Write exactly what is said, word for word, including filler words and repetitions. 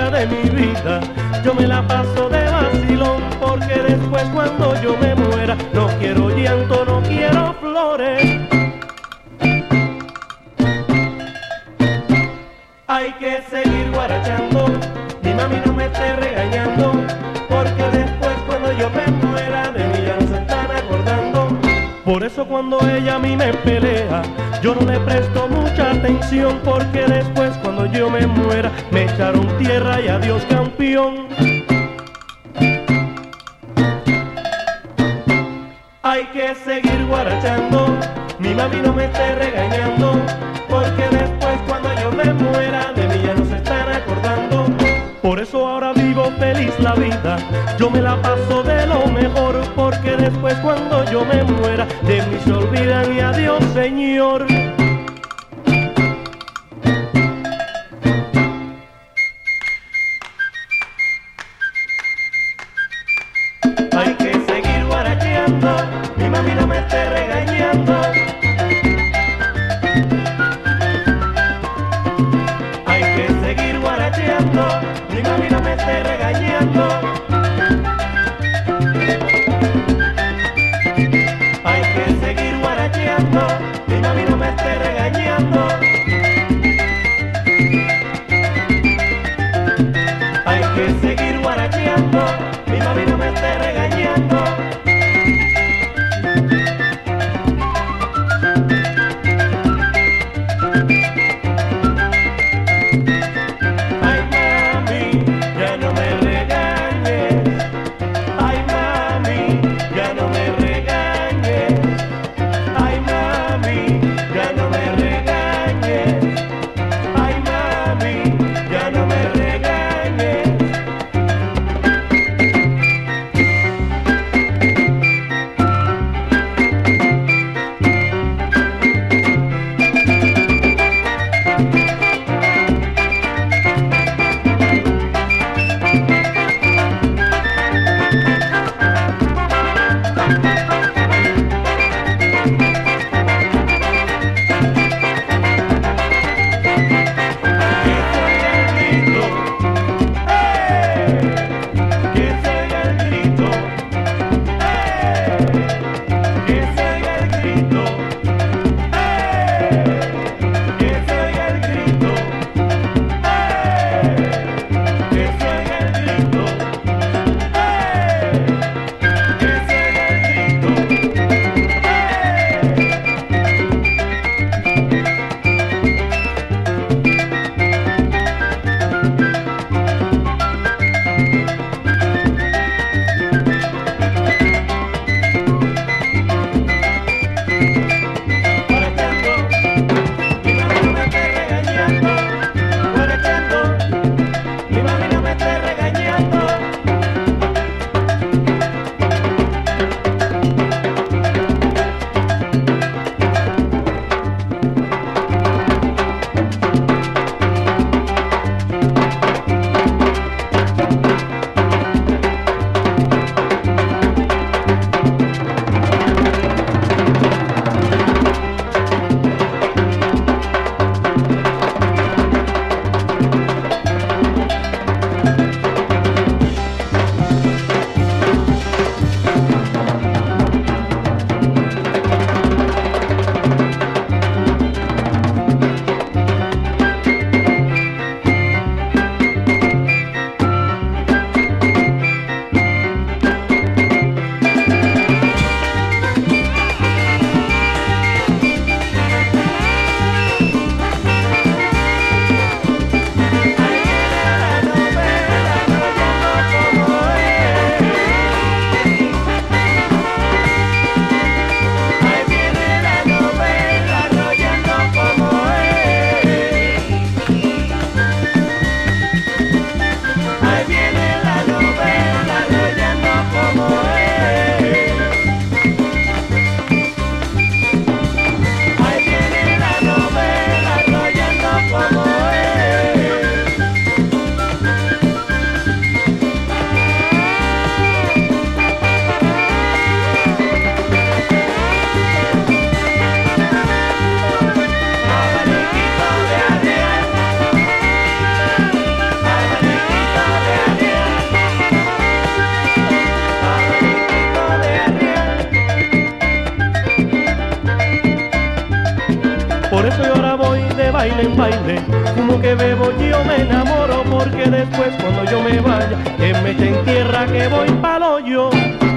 día de mi vida yo me la paso de vacilón, porque después cuando yo me muera no quiero llanto, no quiero flores. Hay que seguir guarachando, mi mami no me esté regañando, porque después cuando yo me muera de mí ya no se están acordando. Por eso cuando ella a mí me pelea, yo no le presto mucha atención, porque después cuando yo me muera me echaron tierra y adiós campeón. Hay que seguir guarachando, mi mami no me esté regañando, porque después cuando yo me muera de mí ya no se están acordando. Por eso ahora vivo feliz la vida, yo me la paso de lo mejor, porque después cuando yo me muera de mí se olvidan y adiós Señor. Hay que seguir guaracheando, mi mami no me esté regañando. Hay que seguir guaracheando, mi mami no me esté regañando. Hay que seguir guaracheando, mi mami no me esté regañando. Hay que seguir guaracheando, mi mami no me esté regañando. Ay mami, ya no me Por eso yo ahora voy de baile en baile, como que bebo yo me enamoro, porque después cuando yo me vaya, que me eche en tierra que voy pa'l hoyo.